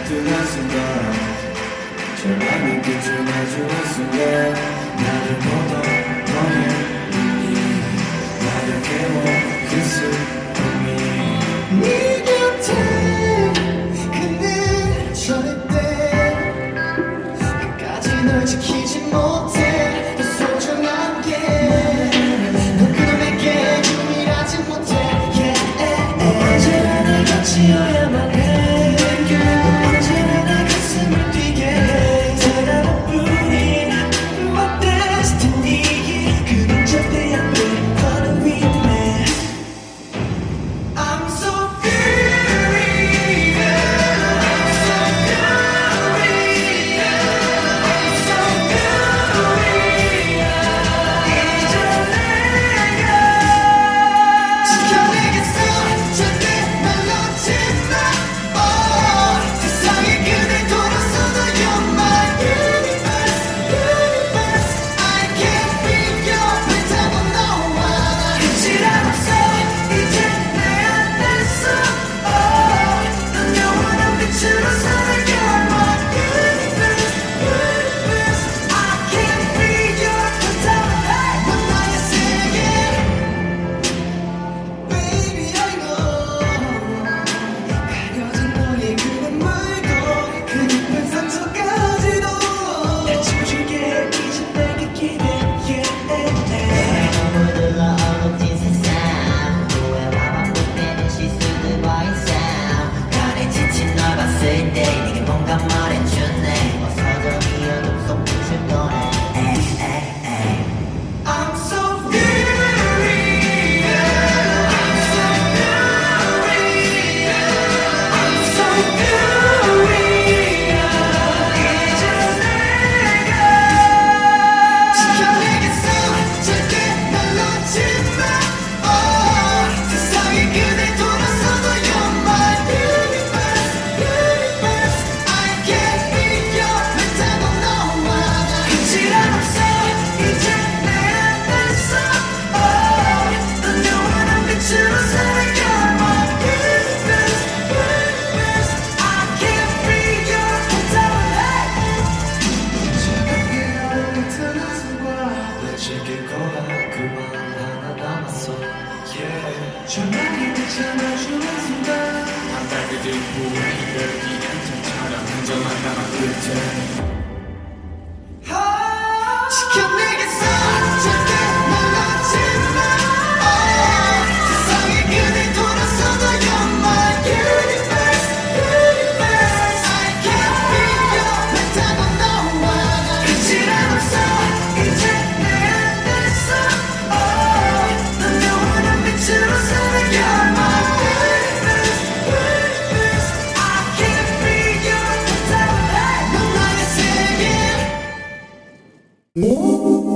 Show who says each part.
Speaker 1: 따뜻한 순간 절망이 끝을 마주한 순간 나를 보던 너의 눈이 나를 깨워 그 슬픔이 네 곁에 그늘 절대 끝까지 널 지키지 못해 더 소중한 게넌 그놈에게 유일하지 못해 언제나 날 곁이어야만 해 언제나 내 가슴을 뛰게 해 단 하나뿐인 My destiny 그는 절대 안 돼 너는 위험해 I'm so furious I'm so furious I'm so furious 이제 내가 지켜내겠어 절대 날 놓지 마 세상에 그댈 돌아서도 You're my universe universe I can't be your 배타고 너와 나 끝이란 없어 이제 내 안에서 넌 영원한 빛으로 살아 You're my universe universe I can't be your 배타고 넌 나의 세계 Baby I know 가려진 너의 그 눈물도 그 깊은 상처까지도 다 지워줄게 이제 내게 기대해
Speaker 2: 물들러 얼룩진 세상 후회와 반복되는 실수들과의 싸움 간에 지친 널 봤을 때 네게 뭔가 말해주네 어서 저기 어둠 속 빛을 꺼내
Speaker 1: I'm so furious I'm so furious I'm so furious 이제 내가 지켜내겠어 절대 날 놓지 마 세상에 그댈 돌아서도 You're my universe universe I can't be your 배타고 너와 나 끝이란 없어 이제 내 안에서 넌 영원한 빛으로 살아 You're my universe universe I can't be your 배타고 차갑게 얼어붙은 숨과 널 지킬 거야 그만 하나 남았어 Yeah 절망이 참아주는 순간 한 발을 들고 이별이 엔터처럼 흔적만 남아 끝에 지켜내겠어 절대 날 놓지 마 세상에 그댈 돌아서도 You're my universe universe I can't be your 배타고 너와 나 끝이란 없어 이제 내 안에서 넌 영원한 빛으로 살아 You're my universe universe I can't be your 배타고 넌 나의 세계